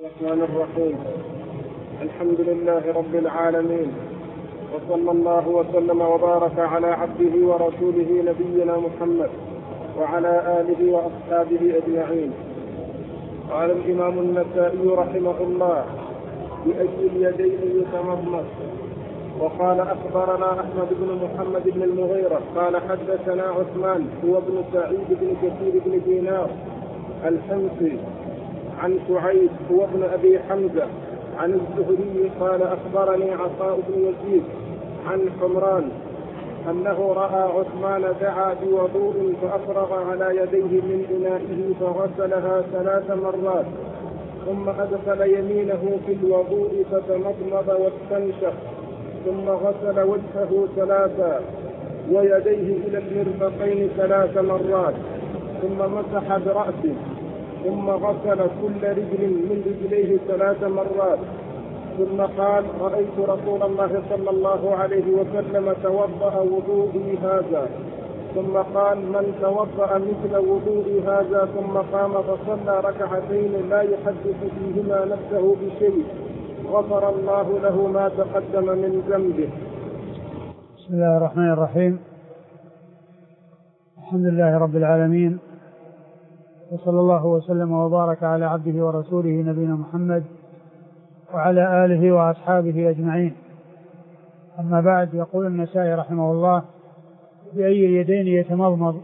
الرحمن الرحيم. الحمد لله رب العالمين، وصلى الله وسلم وبارك على عبده ورسوله نبينا محمد وعلى آله وأصحابه أجمعين. قال الإمام النسائي رحمه الله: بأي اليدين يتمضمض؟ وقال أخبرنا أحمد بن محمد بن المغيرة قال حدثنا عثمان هو ابن سعيد بن كثير بن دينار الحمصي عن سعيد هو ابن أبي حمزة عن الزهري قال أخبرني عطاء بن يزيد عن حمران أنه رأى عثمان دعا بوضوء فأفرغ على يديه من إنائه فغسلها 3 مرات، ثم أدخل يمينه في الوضوء فتمضمض واستنشق، ثم غسل وجهه 3 ويديه إلى المرفقين 3 مرات، ثم مسح برأسه، ثم غسل كل رجل من رجليه 3 مرات، ثم قال: رأيت رسول الله صلى الله عليه وسلم توضأ وضوئي هذا. ثم قال: من توضأ مثل وضوئي هذا ثم قام فصلى 2 ركعتين لا يحدث فيهما نفسه بشيء غفر الله له ما تقدم من ذنبه. بسم الله الرحمن الرحيم. الحمد لله رب العالمين، وصلى الله وسلم وبارك على عبده ورسوله نبينا محمد وعلى آله وأصحابه أجمعين. أما بعد، يقول النسائي رحمه الله: بأي اليدين يتمضمض؟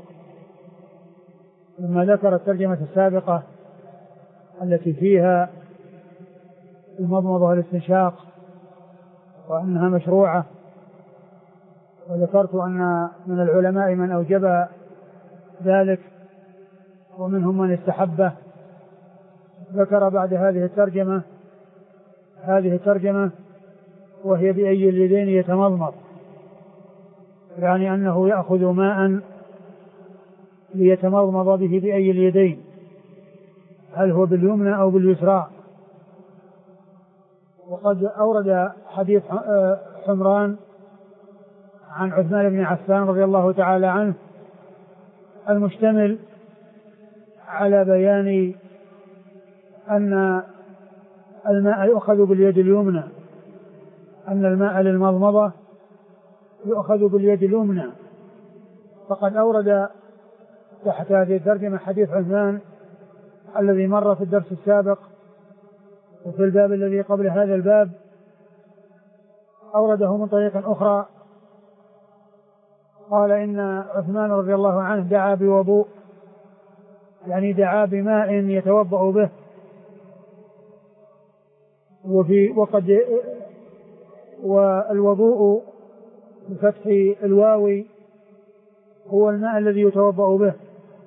لما ذكر الترجمة السابقة التي فيها المضمضة والاستنشاق وأنها مشروعة، وذكرت أن من العلماء من أوجب ذلك ومنهم من استحبه، ذكر بعد هذه الترجمة وهي بأي اليدين يتمضمض، يعني أنه يأخذ ماء ليتمضمض به بأي اليدين، هل هو باليمنى أو باليسرى. وقد أورد حديث حمران عن عثمان بن عفان رضي الله تعالى عنه المشتمل على بيان أن الماء يؤخذ باليد اليمنى، أن الماء للمضمضة يؤخذ باليد اليمنى. فقد أورد تحت هذه الترجمة حديث عثمان الذي مر في الدرس السابق، وفي الباب الذي قبل هذا الباب أورده من طريق أخرى، قال إن عثمان رضي الله عنه دعا بوضوء، يعني دعا بماء يتوضأ به، والوضوء بفتح الواو هو الماء الذي يتوضأ به،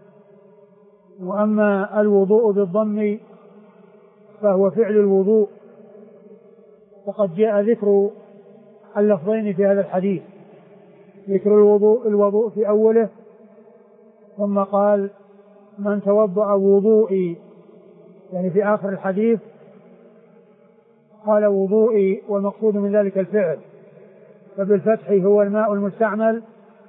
وأما الوضوء بالضم فهو فعل الوضوء. وقد جاء ذكر اللفظين في هذا الحديث، ذكر الوضوء في أوله، ثم قال: من توضأ وضوئي، يعني في آخر الحديث قال وضوئي، والمقصود من ذلك الفعل، فبالفتح هو الماء المستعمل،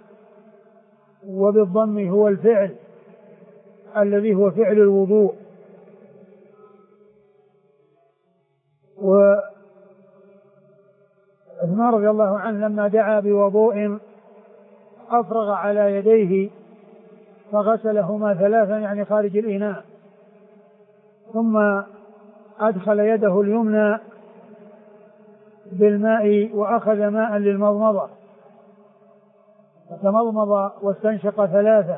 وبالضم هو الفعل الذي هو فعل الوضوء. وعثمان رضي الله عنه لما دعا بوضوء أفرغ على يديه فغسلهما 3 يعني خارج الإناء، ثم أدخل يده اليمنى بالماء وأخذ ماء للمضمضة فتمضمض واستنشق 3،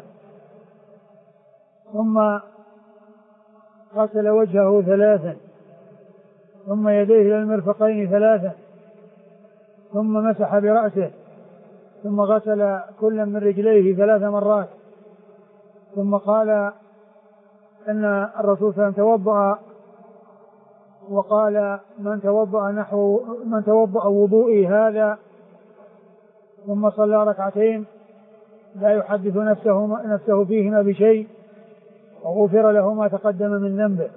ثم غسل وجهه 3، ثم يديه إلى المرفقين 3، ثم مسح برأسه، ثم غسل كل من رجليه 3 مرات، ثم قال أن الرسول صلى الله عليه وسلم توضأ، وقال: من توضأ وضوئي هذا ثم صلى 2 ركعتين لا يحدث نفسه فيهما بشيء وغفر له ما تقدم من ذنبه.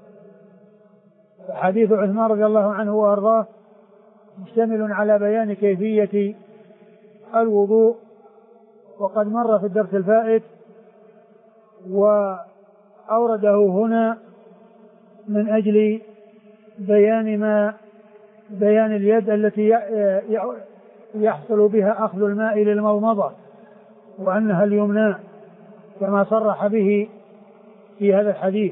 حديث عثمان رضي الله عنه وأرضاه مشتمل على بيان كيفية الوضوء، وقد مر في الدرس الفائت، وأورده هنا من أجل بيان اليد التي يحصل بها أخذ الماء للمضمضة، وأنها اليمنى كما صرح به في هذا الحديث.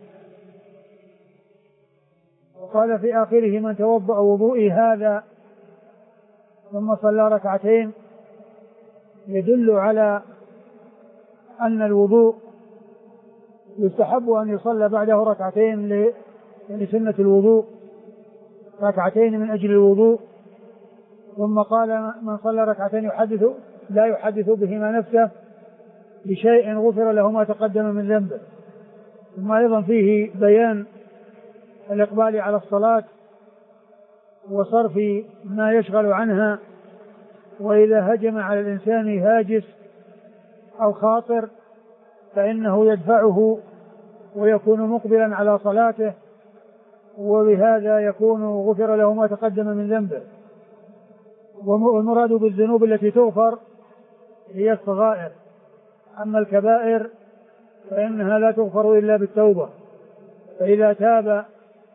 وقال في آخره: من توضأ وضوئي هذا ثم صلى ركعتين، يدل على أن الوضوء يستحب أن يصلى بعده ركعتين لسنة الوضوء، ركعتين من أجل الوضوء. ثم قال: من صلى ركعتين لا يحدث بهما نفسه بشيء غفر له ما تقدم من ذنبه. ثم أيضا فيه بيان الإقبال على الصلاة وصرف ما يشغل عنها، وإذا هجم على الإنسان هاجس أو خاطر فإنه يدفعه ويكون مقبلا على صلاته، وبهذا يكون غفر له ما تقدم من ذنبه. والمراد بالذنوب التي تغفر هي الصغائر، أما الكبائر فإنها لا تغفر إلا بالتوبة. فإذا تاب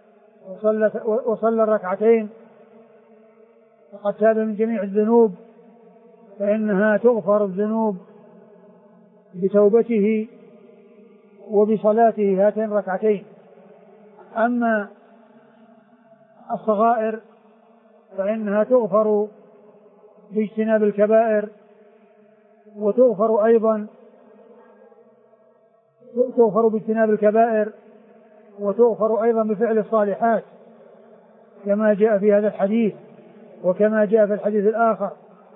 وصلى الركعتين فقد تاب من جميع الذنوب، فإنها تغفر الذنوب بتوبته وبصلاته هاتين الركعتين. أما الصغائر فإنها تغفر باجتناب الكبائر، وتغفر أيضا باجتناب الكبائر، وتغفر أيضا بفعل الصالحات كما جاء في هذا الحديث، وكما جاء في الحديث الآخر: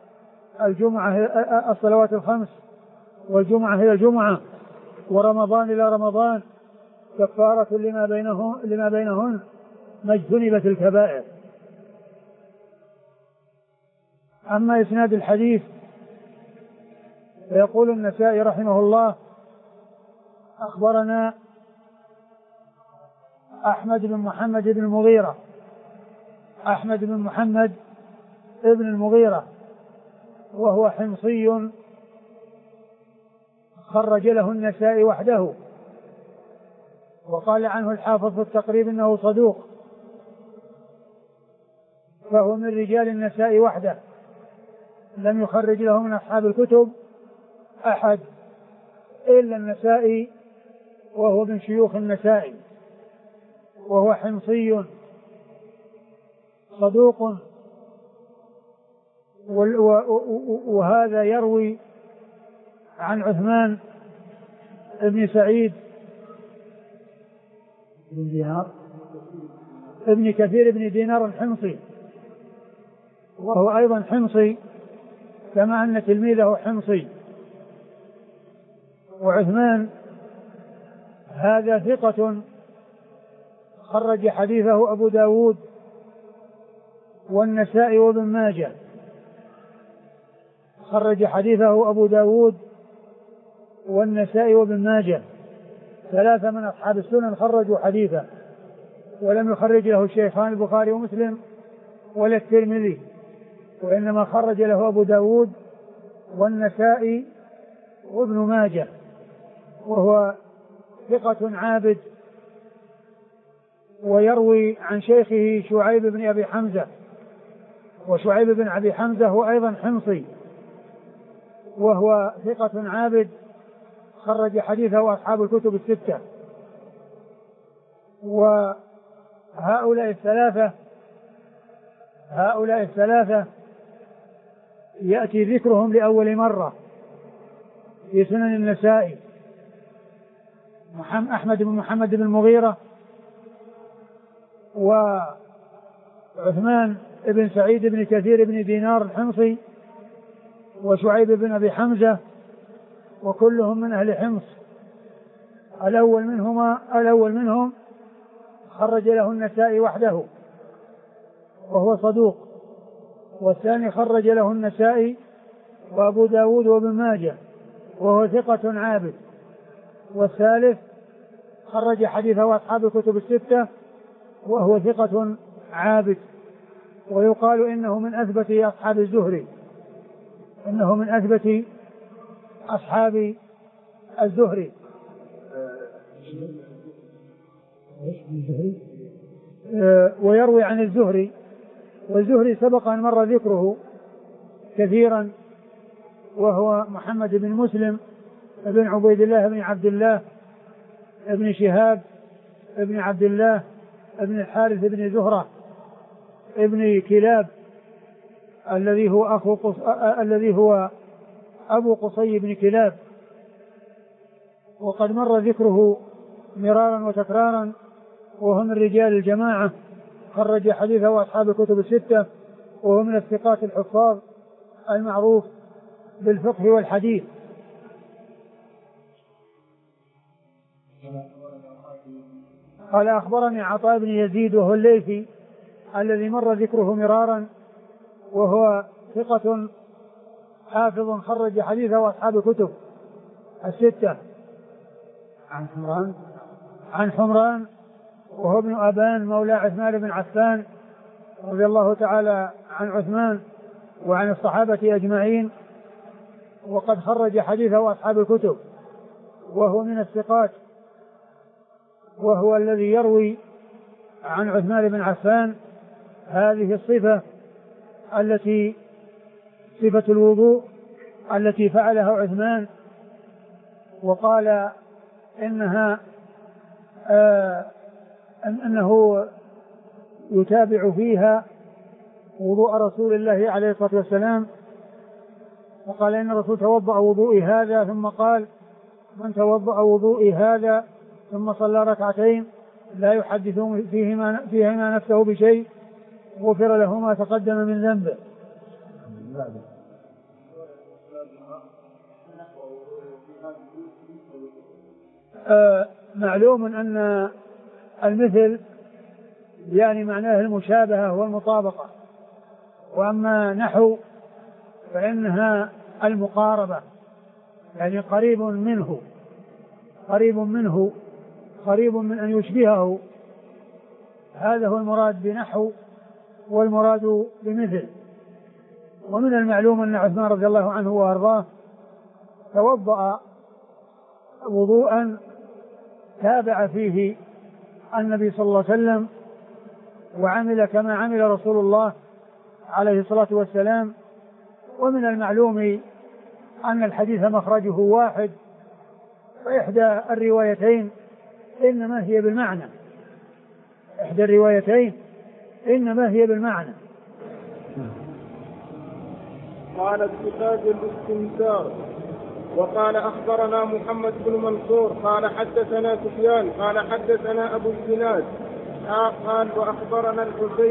الصلوات الخمس والجمعة إلى الجمعة ورمضان إلى رمضان كفارة لما بينهن ما اجتنبت الكبائر. أما إسناد الحديث فيقول النسائي رحمه الله: أخبرنا أحمد بن محمد بن المغيرة، أحمد بن محمد ابن المغيرة، وهو حمصي خرج له النسائي وحده، وقال عنه الحافظ في التقريب إنه صدوق، فهو من رجال النسائي وحده، لم يخرج له من أصحاب الكتب أحد إلا النسائي، وهو من شيوخ النسائي، وهو حمصي صدوق. وهذا يروي عن عثمان ابن سعيد ابن كثير بن دينار الحمصي، وهو أيضا حمصي كما أن تلميذه حمصي. وعثمان هذا ثقة خرج حديثه أبو داود والنسائي وابن ماجه، خرج حديثه أبو داود والنسائي وابن ماجه، ثلاثة من أصحاب السنن خرجوا حديثه، ولم يخرج له الشيخان البخاري ومسلم ولا الترمذي، وإنما خرج له أبو داود والنسائي وابن ماجه، وهو ثقة عابد. ويروي عن شيخه شعيب بن أبي حمزة، وشعيب بن أبي حمزة هو أيضا حمصي، وهو ثقة عابد خرج حديثه أصحاب الكتب الستة. وهؤلاء الثلاثة يأتي ذكرهم لأول مرة في سنن النسائي: أحمد بن محمد بن المغيرة، وعثمان بن سعيد بن كثير بن دينار الحمصي، وشعيب بن أبي حمزة، وكلهم من أهل حمص. الأول منهم خرج له النسائي وحده وهو صدوق، والثاني خرج له النسائي وأبو داود وابن ماجه وهو ثقة عابد، والثالث خرج حديثه أصحاب الكتب الستة وهو ثقة عابد. ويقال إنه من أثبت أصحاب الزهري، إنه من أثبت أصحاب الزهري. ويروي عن الزهري، والزهري سبق أن مر ذكره كثيرا، وهو محمد بن مسلم بن عبيد الله بن عبد الله بن شهاب بن عبد الله بن الحارث بن زهرة ابن كلاب الذي هو أبو قصي بن كلاب، وقد مر ذكره مرارا وتكرارا، وهو من رجال الجماعة، خرج حديثه أصحاب الكتب الستة، وهو من الثقات الحفاظ المعروف بالفقه والحديث. قال أخبرني عطاء بن يزيد وهو الليثي الذي مر ذكره مرارا، وهو ثقة حافظ خرج حديثه أصحاب الكتب الستة. عن حمران وهو ابن أبان مولى عثمان بن عفان رضي الله تعالى عن عثمان وعن الصحابة أجمعين، وقد خرج حديثه أصحاب الكتب، وهو من الثقات، وهو الذي يروي عن عثمان بن عفان هذه الصفة التي صفة الوضوء التي فعلها عثمان، وقال أنه يتابع فيها وضوء رسول الله عليه الصلاة والسلام، وقال إن الرسول توضأ وضوئي هذا، ثم قال من توضأ وضوئي هذا ثم صلى ركعتين لا يحدث فيهما نفسه بشيء غفر له ما تقدم من ذنبه. معلوم أن المثل يعني معناه المشابهة والمطابقة، وأما نحو فإنها المقاربة، يعني قريب من أن يشبهه، هذا هو المراد بنحو والمراد بمثل. ومن المعلوم أن عثمان رضي الله عنه وأرضاه توضأ وضوءا تابع فيه النبي صلى الله عليه وسلم، وعمل كما عمل رسول الله عليه الصلاة والسلام. ومن المعلوم أن الحديث مخرجه واحد، وإحدى الروايتين إنما هي بالمعنى، قال اتخاذ الاستنثار. وقال أخبرنا محمد بن منصور قال حدثنا سفيان قال حدثنا أبو الزناد قال وأخبرنا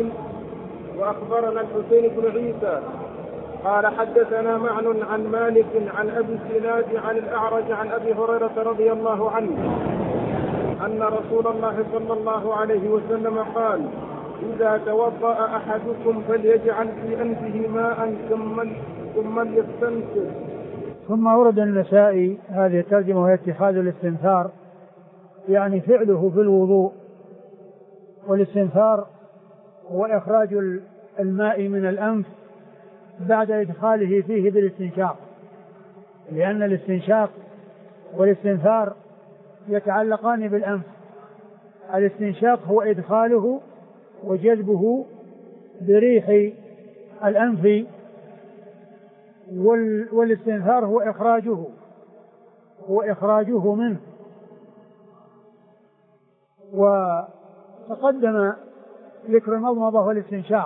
الحسين بن عيسى قال حدثنا معن عن مالك عن أبي الزناد عن الأعرج عن أبي هريرة رضي الله عنه أن رسول الله صلى الله عليه وسلم قال إذا توضأ أحدكم فليجعل في أنفه ماء ثم ليستنثر. ثم ورد النسائي هذه الترجمة وهي اتخاذ الاستنثار، يعني فعله في الوضوء، والاستنثار هو إخراج الماء من الأنف بعد إدخاله فيه بالاستنشاق، لأن الاستنشاق والاستنثار يتعلقان بالأنف. الاستنشاق هو إدخاله وجذبه بريح الأنف، والاستنثار هو إخراجه منه. وتقدم ذكر المضمضة والاستنشاق،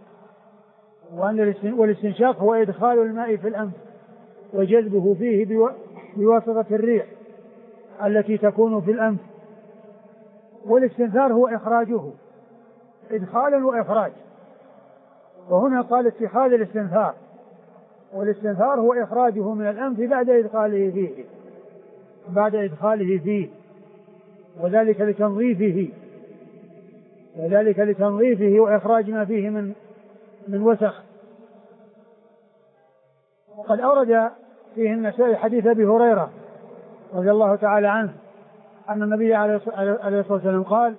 والاستنشاق هو إدخال الماء في الأنف وجذبه فيه بواسطة الريح التي تكون في الأنف، والاستنثار هو إخراجه إدخالا وإخراج. وهنا قال اتخاذ الاستنثار، والاستنثار هو إخراجه من الأنف بعد إدخاله فيه وذلك لتنظيفه وإخراج ما فيه من وسخ. وقد أورد فيه النسائي حديث أبي هريرة رضي الله تعالى عنه أن النبي عليه الصلاة والسلام قال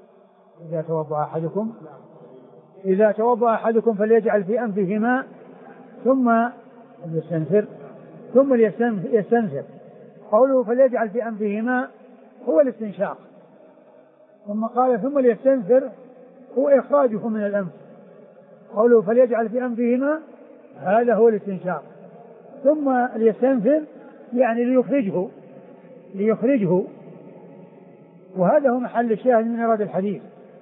إذا توضأ أحدكم فليجعل في أنفه ماء ثم يستنثر. قوله فليجعل في أنفه ماء هو الاستنشاق، ثم قال ثم ليستنثر هو إخراجه من الأنف. قوله فليجعل في أنفهما هذا هو الاستنشاق. ثم ليستنفر يعني ليخرجه. وهذا هو محل الشاهد من إرادة الحديث.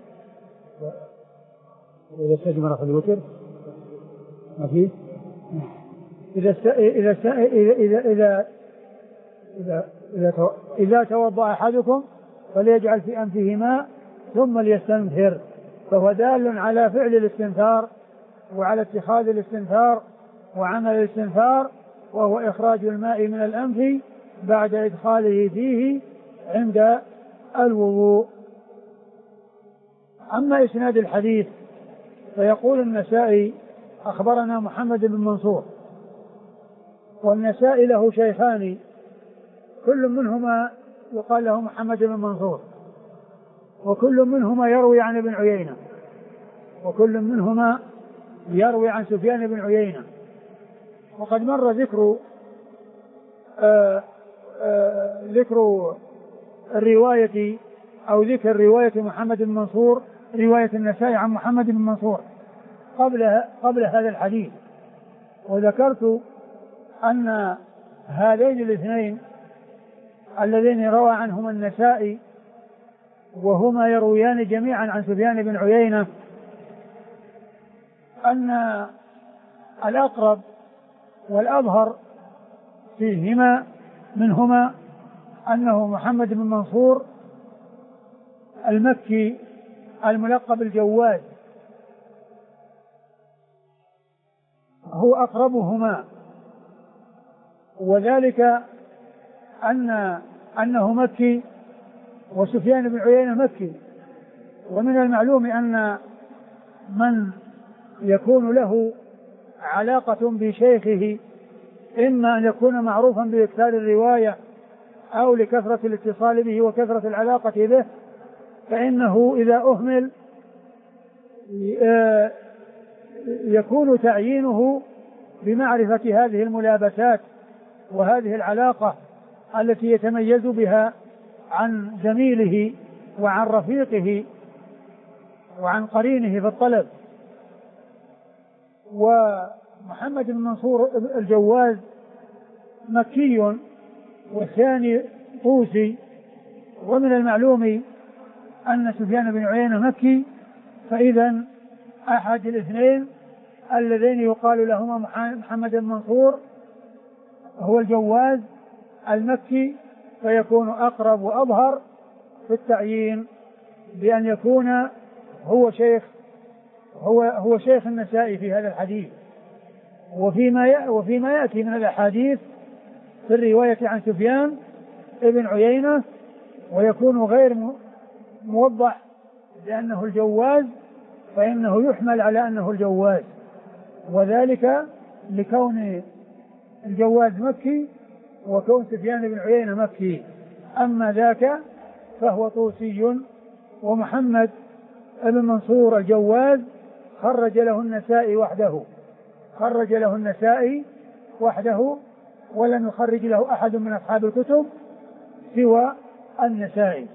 إذا استجمر في الوتر ما فيه. إذا توضأ أحدكم فليجعل في أنفه ماء ثم ليستنثر، فهو دال على فعل الاستنثار وعلى اتخاذ الاستنثار وعمل الاستنثار، وهو إخراج الماء من الأنف بعد إدخاله فيه عند الوضوء. أما إسناد الحديث فيقول النسائي أخبرنا محمد بن منصور، والنسائي له شيخان كل منهما يقال له محمد بن منصور، وكل منهما يروي عن ابن عيينة، وكل منهما يروي عن سفيان بن عيينة. وقد مر ذكر الرواية أو ذكر رواية محمد بن منصور، رواية النسائي عن محمد بن منصور قبل هذا الحديث. وذكرت أن هذين الاثنين اللذين روى عنهما النسائي وهما يرويان جميعا عن سفيان بن عيينة، أن الأقرب والأظهر منهما أنه محمد بن منصور المكي الملقب الجواد هو أقربهما، وذلك أنه مكي وسفيان بن عيينة مكي. ومن المعلوم أن من يكون له علاقة بشيخه إما أن يكون معروفا بإكثار الرواية أو لكثرة الاتصال به وكثرة العلاقة به، فإنه إذا أهمل يكون تعيينه بمعرفة هذه الملابسات وهذه العلاقة التي يتميز بها عن زميله وعن رفيقه وعن قرينه في الطلب. ومحمد بن منصور الجواز مكي والثاني طوسي، ومن المعلوم أن سفيان بن عيينة مكي، فإذا أحد الاثنين اللذين يقال لهما محمد بن منصور هو الجواز المكي، فيكون أقرب وأظهر في التعيين بأن يكون هو شيخ النسائي في هذا الحديث. وفيما يأتي من الأحاديث في الرواية عن سفيان ابن عيينة ويكون غير موضح بأنه الجواز، فإنه يحمل على أنه الجواز، وذلك لكون الجواز مكي وكون سفيان بن عيينة مكي. أما ذاك فهو طوسي. ومحمد بن منصور الجواز خرج له النسائي وحده ولم يخرج له أحد من أصحاب الكتب سوى النسائي.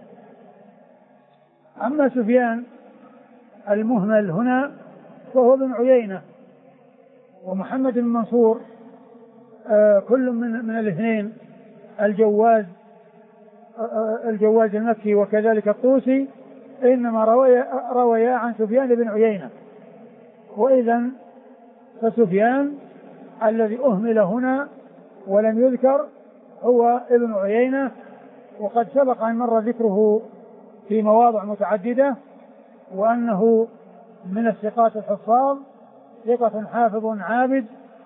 أما سفيان المهمل هنا فهو ابن عيينة، ومحمد بن منصور كل من الاثنين الجواز المكي وكذلك الطوسي إنما رويا عن سفيان بن عيينة. وإذا فسفيان الذي أهمل هنا ولم يذكر هو ابن عيينة، وقد سبق أن مر ذكره في مواضع متعددة، وأنه من الثقات الحفاظ، ثقة حافظ عابد،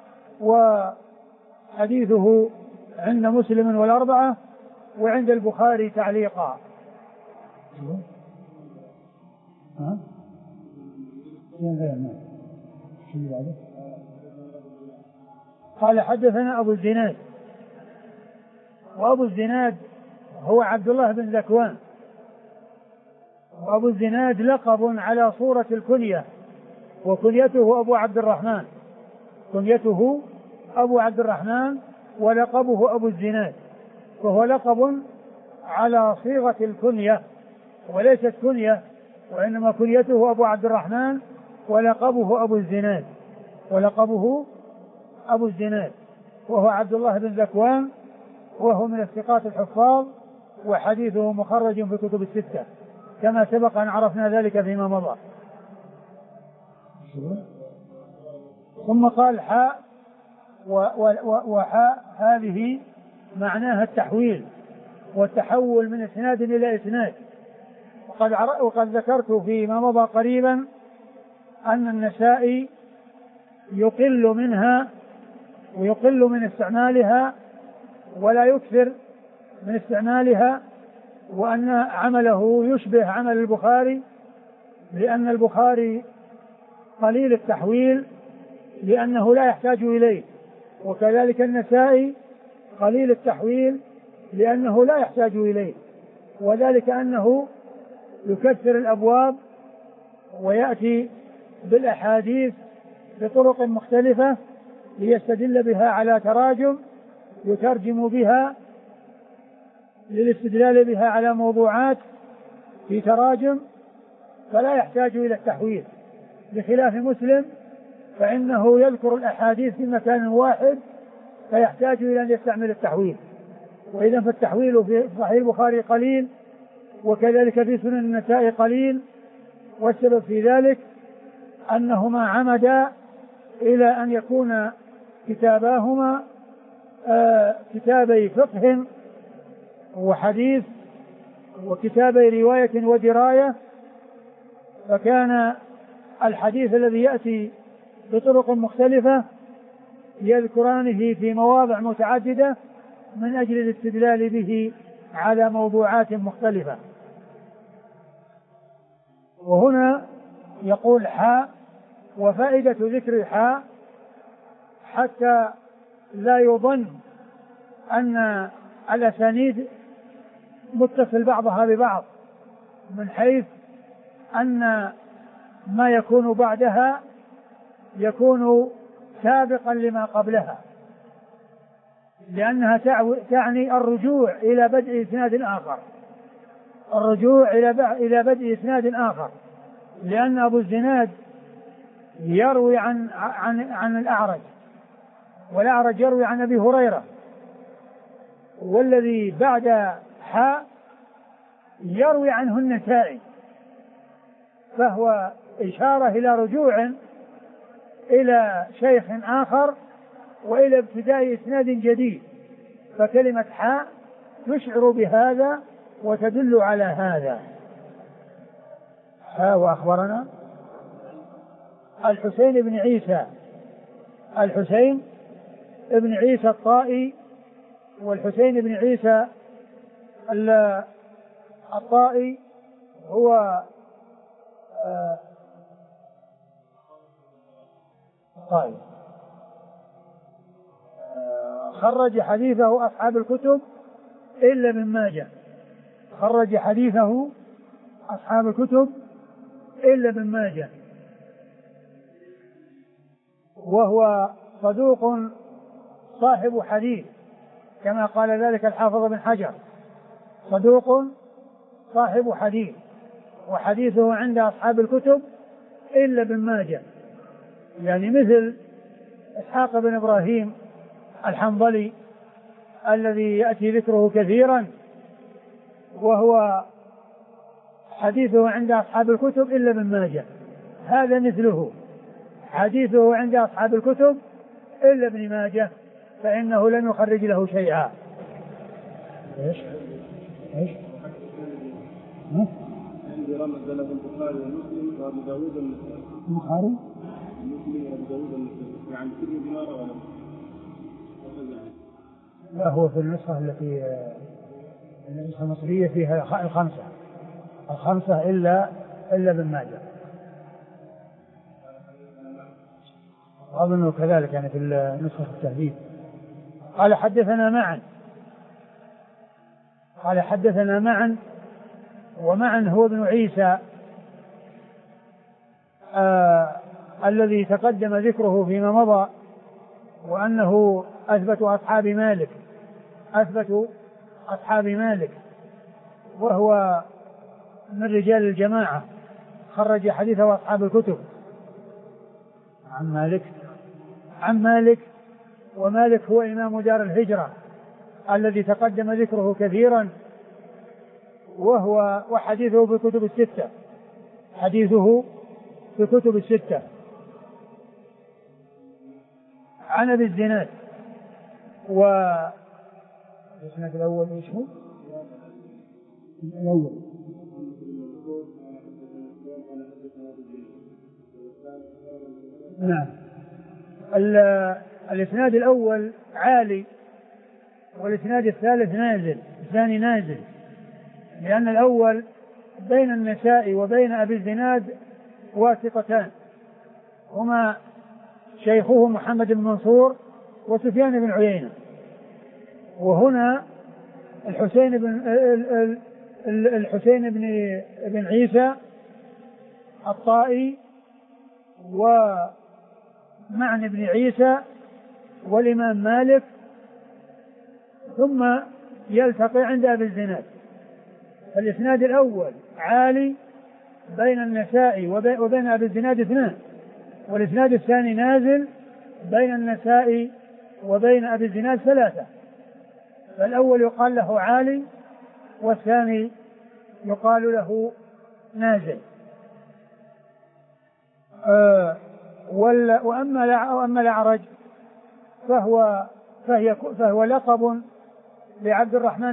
وحديثه عند مسلم والأربعة وعند البخاري تعليقا. قال حدثنا أبو الزناد، وأبو الزناد هو عبد الله بن ذكوان، وأبو الزناد لقب على صورة الكنية، وكنيته أبو عبد الرحمن ولقبه أبو الزناد، وهو لقب على صيغة الكنية وليست كنية وإنما كنيته أبو عبد الرحمن ولقبه أبو الزناد وهو عبد الله بن ذكوان، وهو من الثقات الحفاظ، وحديثه مخرج في كتب الستة كما سبق أن عرفنا ذلك فيما مضى. ثم قال حاء، وحاء هذه معناها التحويل والتحول من إسناد إلى إسناد. وقد ذكرت فيما مضى قريبا أن النسائي يقل منها ويقل من استعمالها ولا يكثر من استعمالها، وأن عمله يشبه عمل البخاري، لأن البخاري قليل التحويل لأنه لا يحتاج إليه، وكذلك النسائي قليل التحويل لأنه لا يحتاج إليه، وذلك أنه يكثر الأبواب ويأتي بالأحاديث بطرق مختلفة ليستدل بها على تراجم يترجم بها للاستدلال بها على موضوعات في تراجم، فلا يحتاج إلى التحويل، بخلاف مسلم فإنه يذكر الأحاديث في مكان واحد فيحتاج إلى أن يستعمل التحويل. وإذا فالتحويل في صحيح البخاري قليل، وكذلك في سنن النسائي قليل، والسبب في ذلك أنهما عمدا إلى أن يكون كتاباهما كتابي فقه وحديث وكتابي رواية ودراية، فكان الحديث الذي يأتي بطرق مختلفة يذكرانه في مواضع متعددة من أجل الاستدلال به على موضوعات مختلفة. وهنا يقول حاء، وفائدة ذكر الحاء حتى لا يظن أن الأسانيد متصل بعضها ببعض، من حيث أن ما يكون بعدها يكون سابقا لما قبلها، لأنها تعني الرجوع إلى بدء إسناد آخر، لأن أبو الزناد يروي عن الأعرج، والأعرج يروي عن أبي هريرة، والذي بعد حاء يروي عنه النسائي، فهو إشارة إلى رجوع إلى شيخ آخر وإلى ابتداء إسناد جديد، فكلمة حاء تشعر بهذا وتدل على هذا. حاء وأخبرنا الحسين بن عيسى الطائي، والحسين بن عيسى الطائي هو الطائي خرج حديثه أصحاب الكتب إلا ابن ماجه، خرج حديثه أصحاب الكتب إلا ابن ماجه، وهو صدوق صاحب حديث كما قال ذلك الحافظ بن حجر، صدوق صاحب حديث، وحديثه عند أصحاب الكتب إلا ابن ماجه، يعني مثل إسحاق بن إبراهيم الحنظلي الذي يأتي ذكره كثيرا، وهو حديثه عند أصحاب الكتب إلا ابن ماجه، هذا مثله حديثه عند أصحاب الكتب إلا ابن ماجه، فإنه لم يخرج له شيئا. إيش؟ عندي رمز له البخاري ومسلم وأبو داود والنسائي. البخاري؟ مسلم وأبو داود والنسائي، يعني كل دينار ولا؟ لا، هو في النسخة التي النسخة المصرية فيها الخمسة إلا ابن ماجه، أظنه كذلك يعني في النسخة التهذيب. قال حدثنا معا ومعا هو ابن عيسى الذي تقدم ذكره فيما مضى، وأنه أثبت أصحاب مالك، وهو من رجال الجماعة خرج حديثه أصحاب الكتب. عن مالك ومالك هو إمام دار الهجرة الذي تقدم ذكره كثيرا، وحديثه في كتب الستة، حديثه في كتب الستة. عن أبي الزناد الإسناد الأول إيش هو؟ الأول نعم. الإسناد الأول عالي، والإسناد الثاني نازل، لأن الأول بين النسائي وبين أبي الزناد واسطتان هما شيخه محمد بن منصور وسفيان بن عيينة، وهنا الحسين بن عيسى الطائي ومعن بن عيسى والإمام مالك، ثم يلتقي عند أبي الزناد. فالإسناد الأول عالي بين النسائي وبين أبي الزناد 2، والإسناد الثاني نازل بين النسائي وبين أبي الزناد 3. فالأول يقال له عالي والثاني يقال له نازل. وأما الأعرج فهو لقب لعبد الرحمن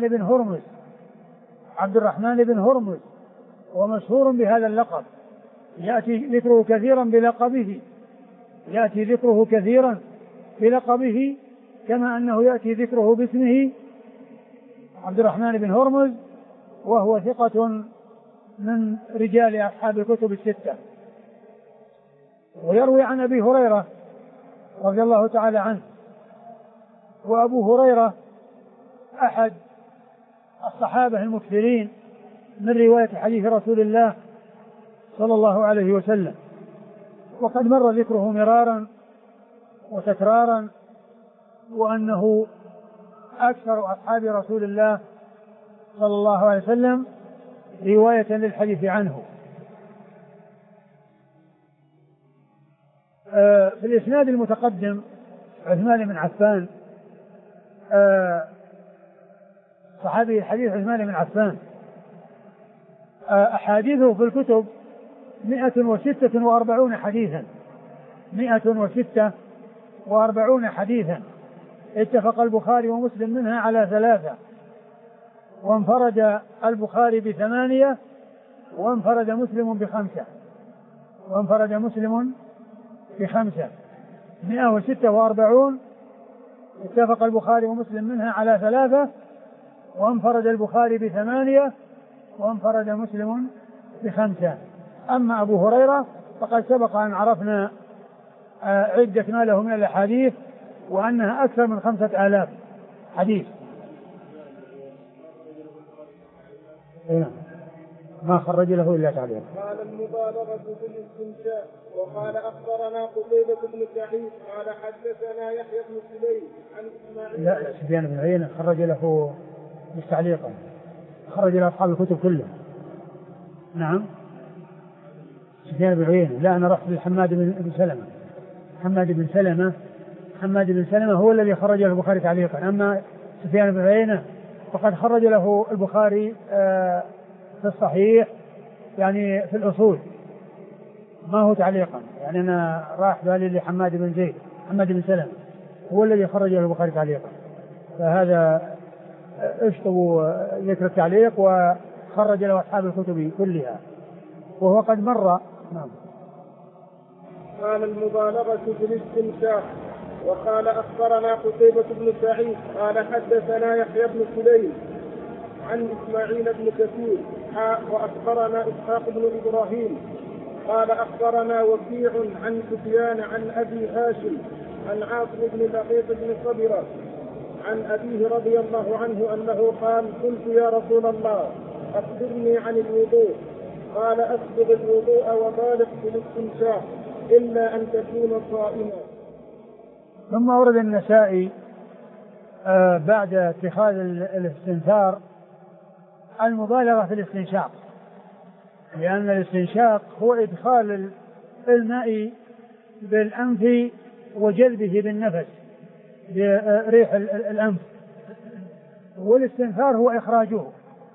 بن هرمز، ومشهور بهذا اللقب، يأتي ذكره كثيرا بلقبه كما أنه يأتي ذكره باسمه عبد الرحمن بن هرمز، وهو ثقة من رجال أصحاب الكتب الستة. ويروي عن أبي هريرة رضي الله تعالى عنه، وأبو هريرة أحد الصحابة المكثرين من رواية حديث رسول الله صلى الله عليه وسلم، وقد مر ذكره مرارا وتكرارا، وأنه أكثر أصحاب رسول الله صلى الله عليه وسلم رواية للحديث عنه. في الإسناد المتقدم عثمان بن عفان، صحابي الحديث عثمان بن عفان، أحاديثه في الكتب 146 حديثا، 146 حديثا، اتفق البخاري ومسلم منها على 3، وانفرد البخاري ب8، وانفرد مسلم ب5. 146 اتفق البخاري ومسلم منها على 3، وانفرد البخاري ب8، وانفرد مسلم ب5. أما أبو هريرة فقد سبق أن عرفنا عدة ما له من الأحاديث، وأنها أكثر من 5000 حديث. ما خرج له إلا تعليق. قال المبالغة في الاستنشاق. وقال أخبرنا قتيبة بن سعيد قال حدثنا يحيى بن سليم عن إسماعيل. لا، سفيان بن عيينة خرج له مش تعليقا، خرج له أصحاب الكتب كله. نعم سفيان بن عيينة. لا، أنا رحت لحماد بن سلمة. حماد بن سلمة هو الذي خرج له البخاري تعليقا، أما سفيان بن عيينة فقد خرج له البخاري في الصحيح، يعني في الأصول، ما هو تعليقا. يعني أنا راح بالي لحماد بن زيد، حماد بن سلمة هو الذي خرج له البخاري تعليقا، فهذا اشطبوا ذكر التعليق وخرج له أصحاب الكتب كلها، وهو قد مر. نعم. قال المبالغة في الاستنشاق. وقال أخبرنا قتيبة بن سعيد قال حدثنا يحيى بن سليم عن إسماعيل بن كثير وأخبرنا إسحاق بن إبراهيم قال أخبرنا وكيع عن سفيان عن أبي هاشم عن عاصم بن لقيط بن صبرة عن أبيه رضي الله عنه أنه قال قلت يا رسول الله أخبرني عن الوضوء. قال أسبغ الوضوء وبالغ في الاستنشاق إلا أن تكون صائما. ثم ورد النسائي بعد اتخاذ الاستنثار المبالغة في الاستنشاق، لأن الاستنشاق هو إدخال الماء بالأنف وجذبه بالنفس بريح الأنف، والاستنثار هو إخراجه.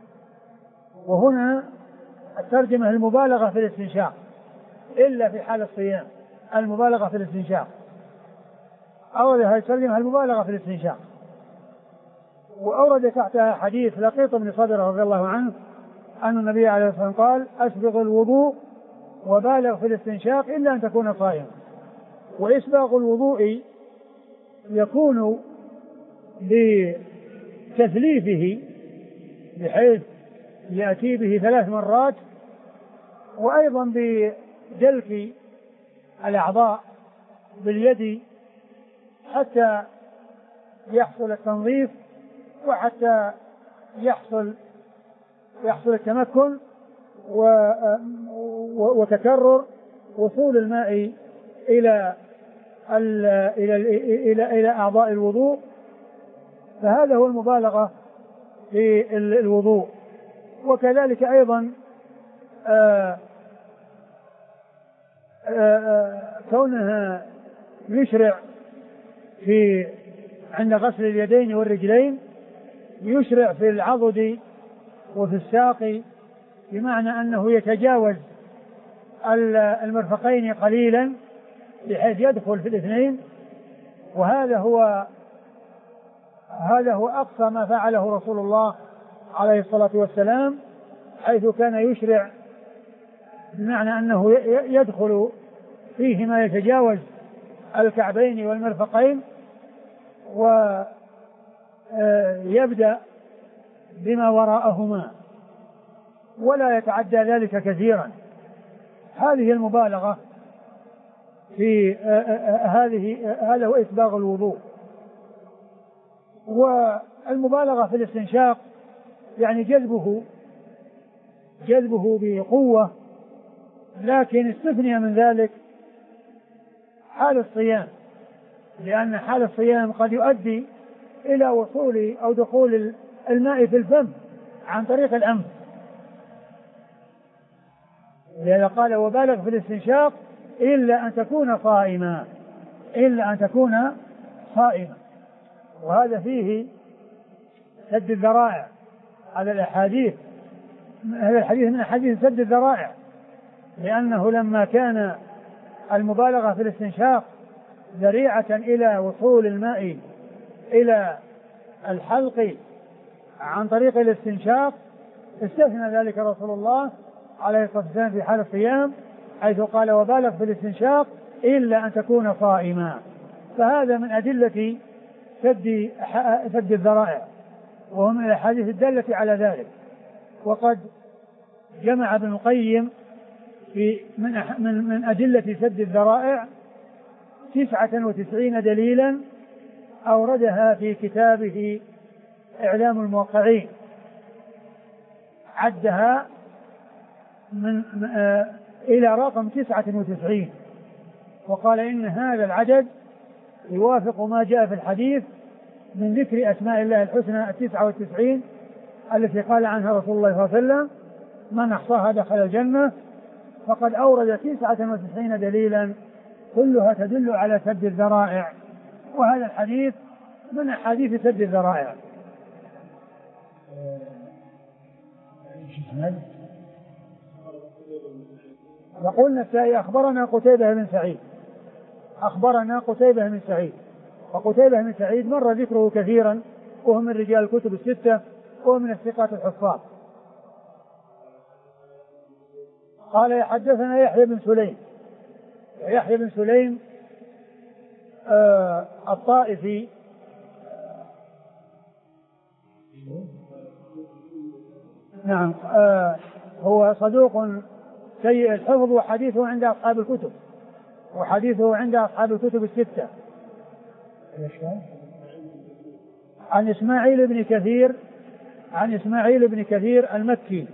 وهنا الترجمة المبالغة في الاستنشاق إلا في حال الصيام، المبالغة في الاستنشاق، أوردها الترجمة المبالغة في الاستنشاق. وأورد تحتها حديث لقيط بن صدر رضي الله عنه أن النبي عليه الصلاة والسلام قال: أسبغ الوضوء وبالغ في الاستنشاق إلا أن تكون صائما. وإسباغ الوضوء يكون بتثليثه بحيث يأتي به 3 مرات، وأيضا بدلك الأعضاء باليد حتى يحصل التنظيف وحتى يحصل التمكن وتكرر وصول الماء إلى أعضاء الوضوء. فهذا هو المبالغة في الوضوء. وكذلك أيضا كونها يشرع عند غسل اليدين والرجلين، يشرع في العضد وفي الساق، بمعنى أنه يتجاوز المرفقين قليلا بحيث يدخل في الاثنين. وهذا هو أقصى ما فعله رسول الله عليه الصلاة والسلام، حيث كان يشرع بمعنى أنه يدخل فيه ما يتجاوز الكعبين والمرفقين، ويبدأ بما وراءهما ولا يتعدى ذلك كثيرا. هذه المبالغة في هذا هو إسباغ الوضوء. والمبالغة في الاستنشاق يعني جذبه بقوة، لكن استثني من ذلك حال الصيام، لأن حال الصيام قد يؤدي إلى وصول أو دخول الماء في الفم عن طريق الأنف، لذا قال: وبالغ في الاستنشاق إلا أن تكون صائما. وهذا فيه سد الذرائع على الأحاديث. هذا الحديث من أحاديث سد الذرائع، لأنه لما كان المبالغة في الاستنشاق ذريعة إلى وصول الماء إلى الحلق عن طريق الاستنشاق، استثنى ذلك رسول الله عليه الصلاة والسلام في حال الصيام، حيث قال: وبالغ في الاستنشاق إلا أن تكون صائما. فهذا من أدلة سد الذرائع، وهو من الأحاديث الدالة على ذلك. وقد جمع ابن القيم من أدلة سد الذرائع 99 دليلا أوردها في كتابه إعلام الموقعين، عدها إلى رقم 99، وقال إن هذا العدد يوافق ما جاء في الحديث من ذكر أسماء الله الحسنى 99 التي قال عنها رسول الله صلى الله عليه وسلم: من أحصاها دخل الجنة. فقد أورد 99 دليلا كلها تدل على سد الذرائع، وهذا الحديث من أحاديث سد الذرائع. يقول النسائي: أخبرنا قتيبة بن سعيد. وقتيبة بن سعيد مر ذكره كثيرا، وهو من رجال الكتب الستة، وهو من الثقات الحفاظ. قال: حدثنا يحيى بن سليم الطائفي، نعم، هو صدوق سيء الحفظ، وحديثه عند أصحاب الكتب الستة. عن إسماعيل بن كثير المكي،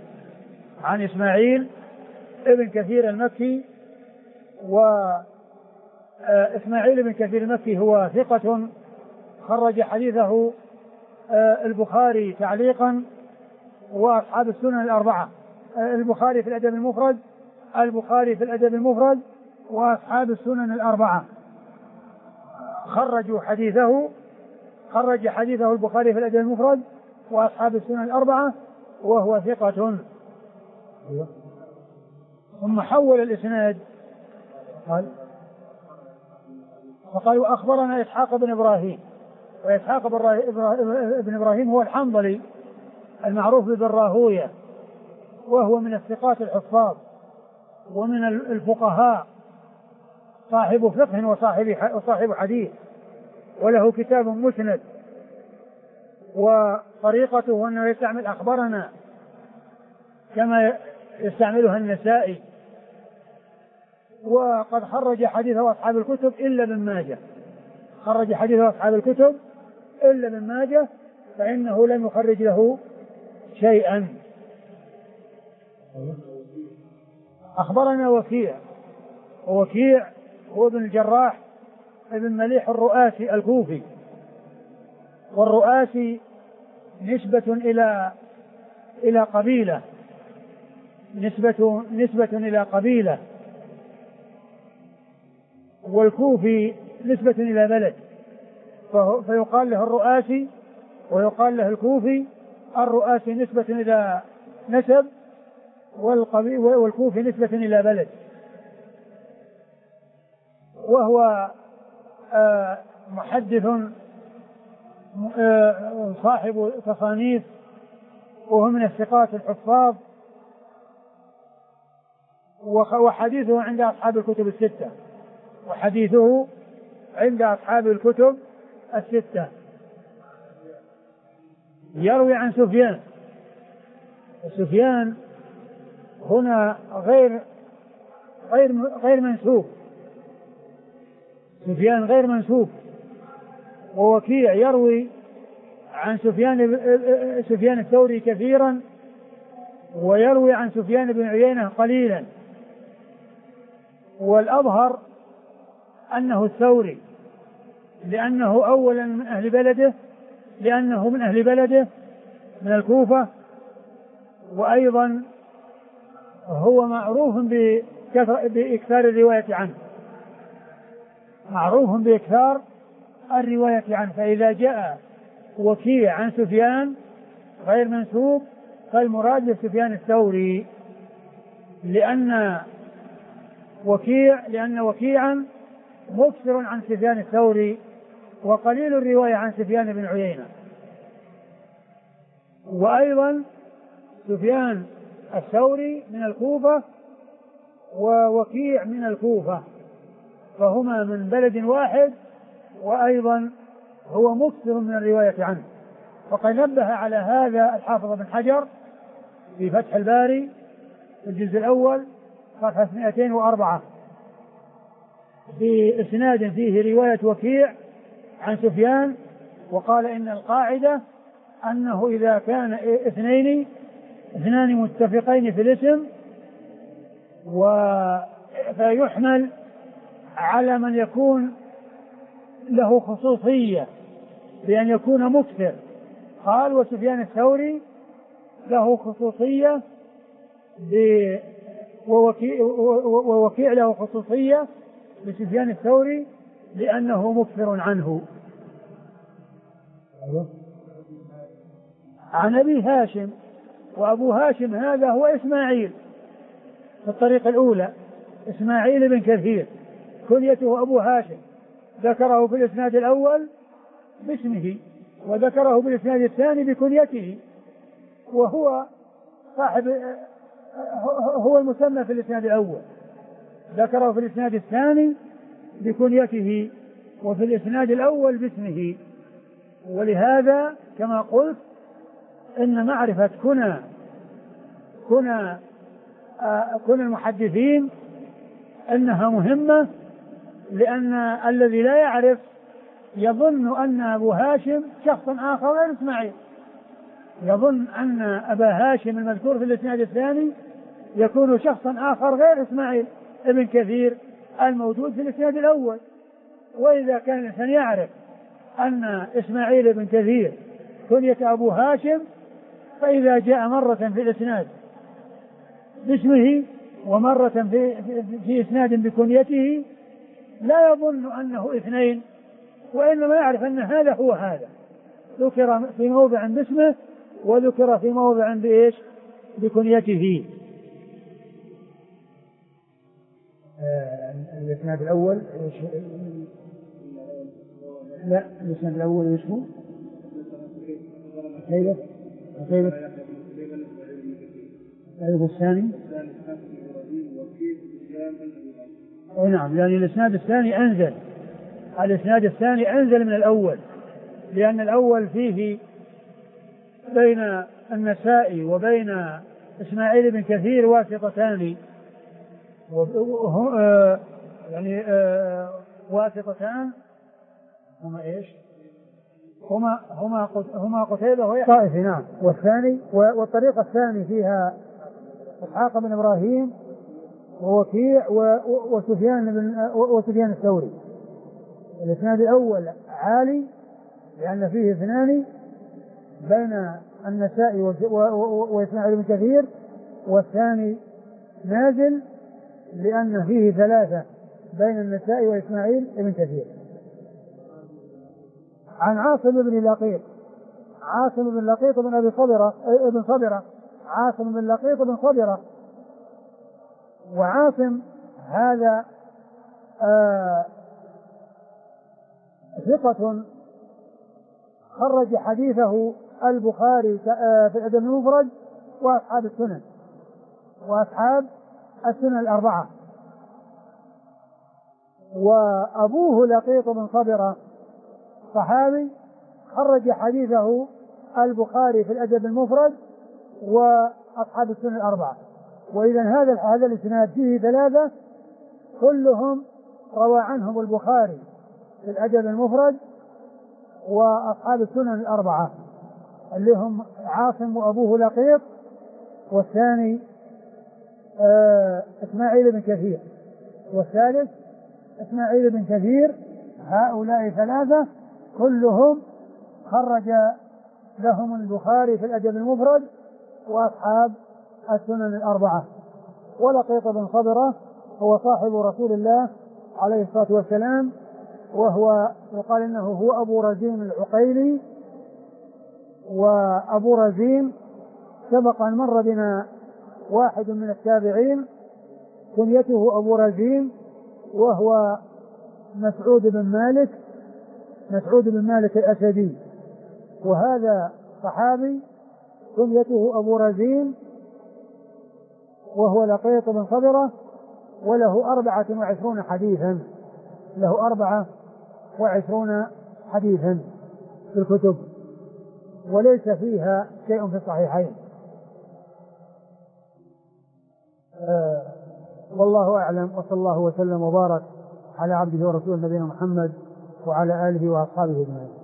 وإسماعيل بن كثير المكي هو ثقة خرج حديثه البخاري تعليقا وأصحاب السنن الأربعة البخاري في الأدب المفرد، البخاري في الأدب المفرد وأصحاب السنن الأربعة خرج حديثه البخاري في الأدب المفرد وأصحاب السنن الأربعة وهو ثقة. ثم حول الإسناد فقالوا أخبرنا إسحاق بن إبراهيم، وإسحاق بن إبراهيم هو الحنظلي المعروف بالراهوية، وهو من الثقات الحفاظ ومن الفقهاء، صاحب فقه وصاحب حديث، وله كتاب مسند، وطريقته أنه يستعمل أخبرنا كما يستعملها النسائي. وقد خرج حديثه أصحاب الكتب إلا ابن ماجه، خرج حديثه أصحاب الكتب إلا ابن ماجه فإنه لم يخرج له شيئا. أخبرنا وكيع هو ابن الجراح ابن مليح الرؤاسي الكوفي، والرؤاسي نسبة إلى قبيلة، نسبة إلى قبيلة، والكوفي نسبة إلى بلد، فيقال له الرؤاسي ويقال له الكوفي. الرؤاسي نسبة إلى نسب، والكوفي نسبة إلى بلد. وهو محدث صاحب تصانيف، وهو من الثقات الحفاظ، وحديثه عند أصحاب الكتب الستة، وحديثه عند أصحاب الكتب الستة. يروي عن سفيان هنا غير منسوب، سفيان غير منسوب. ووكيع يروي عن سفيان الثوري كثيرا، ويروي عن سفيان بن عيينة قليلا، والأظهر أنه الثوري، لأنه أولا من أهل بلده من الكوفة، وأيضا هو معروف بإكثار الرواية عنه، معروف بإكثار الرواية عنه. فإذا جاء وكيع عن سفيان غير منسوب فالمراد بسفيان الثوري، لأن وكيعا مكثر عن سفيان الثوري وقليل الرواية عن سفيان بن عيينة. وأيضا سفيان الثوري من الكوفة ووكيع من الكوفة، فهما من بلد واحد، وأيضا هو مكثر من الرواية عنه. وقد نبه على هذا الحافظ بن حجر في فتح الباري في الجزء الأول صفحة 204 في إسناد فيه رواية وكيع عن سفيان، وقال إن القاعدة أنه إذا كان اثنان متفقين في الاسم فيحمل على من يكون له خصوصية بأن يكون مكثر. قال وسفيان الثوري له خصوصية ووكيع له خصوصية بسفيان الثوري لأنه مكثر عنه. عن أبي هاشم، وأبو هاشم هذا هو إسماعيل في الطريقة الأولى، إسماعيل بن كثير، كنيته أبو هاشم، ذكره في الإسناد الأول باسمه، وذكره في الإسناد الثاني بكنيته، وهو هو المسمى في الإسناد الأول، ذكره في الإسناد الثاني بكنيته، وفي الإسناد الأول باسمه. ولهذا كما قلت إن معرفة كنى المحدثين إنها مهمة، لأن الذي لا يعرف يظن أن أبو هاشم شخص آخر غير إسماعيل، يظن أن أبا هاشم المذكور في الإسناد الثاني يكون شخصا آخر غير إسماعيل ابن كثير الموجود في الإسناد الأول. وإذا كان الإنسان يعرف أن إسماعيل بن كثير كنية أبو هاشم، فإذا جاء مرة في الإسناد باسمه ومرة في إسناد بكنيته لا يظن أنه اثنين، وإنما يعرف أن هذا هو هذا، ذكر في موضع باسمه وذكر في موضع بإيش؟ بكنيته. الإسناد الأول لا الإسناد الأول ايش هو؟ كيف الثاني؟ أي نعم، يعني الإسناد الثاني أنزل، الإسناد الثاني أنزل من الأول، لأن الأول فيه بين النسائي وبين إسماعيل بن كثير واسطتان، يعني واسطتان هما إيش؟ هما قتيبة وطائفي. نعم. والثاني والطريقة الثاني فيها إسحاق بن إبراهيم ووكيع وسفيان الثوري. الإسناد الأول عالي لأن فيه اثنان بين النسائي وإسماعيل بن كثير، والثاني نازل لأن فيه ثلاثة بين النسائي وإسماعيل بن كثير. عن عاصم بن لقيط، عاصم بن لقيط بن أبي صبرة، عاصم بن لقيط بن صبرة. وعاصم هذا ثقة خرج حديثه البخاري في الأدب المفرد وأصحاب السنن الأربعة. وأبوه لقيط بن صبرة صحابي خرج حديثه البخاري في الأدب المفرد وأصحاب السنن الأربعة. وإذا هذا الإسناد فيه ثلاثة كلهم روى عنهم البخاري في الأدب المفرد وأصحاب السنن الأربعة، اللي هم عاصم وأبوه لقيط، والثاني إسماعيل بن كثير، والثالث إسماعيل بن كثير. هؤلاء ثلاثة كلهم خرج لهم البخاري في الأدب المفرد وأصحاب السنن الأربعة. ولقيط بن صبرة هو صاحب رسول الله عليه الصلاة والسلام، وهو يقال إنه هو أبو رزين العقيلي. وأبو رزين سبق أن مر بنا واحد من التابعين كنيته أبو رزين، وهو مسعود بن مالك الأسدي، وهذا صحابي كنيته أبو رزين وهو لقيط بن صبرة، وله 24 حديثا، له 24 حديثا في الكتب، وليس فيها شيء في الصحيحين. والله أعلم، وصلى الله وسلم وبارك على عبده ورسوله نبينا محمد وعلى آله وأصحابه أجمعين.